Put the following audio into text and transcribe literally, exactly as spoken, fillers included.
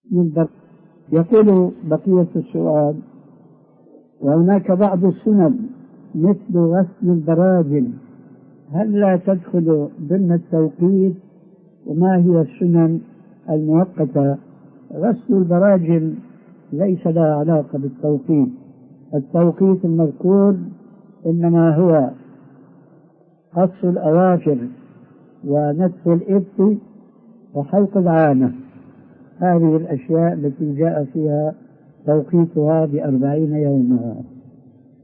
من يقول بقية السؤال: وهناك بعض السنن مثل غسل البراجم، هل لا تدخل ضمن التوقيت؟ وما هي السنن المؤقتة؟ غسل البراجم ليس لها علاقة بالتوقيت، التوقيت المذكور إنما هو قص الأواخر ونتف الإبط وحلق العانة، هذه الأشياء التي جاء فيها توقيتها بأربعين يوما.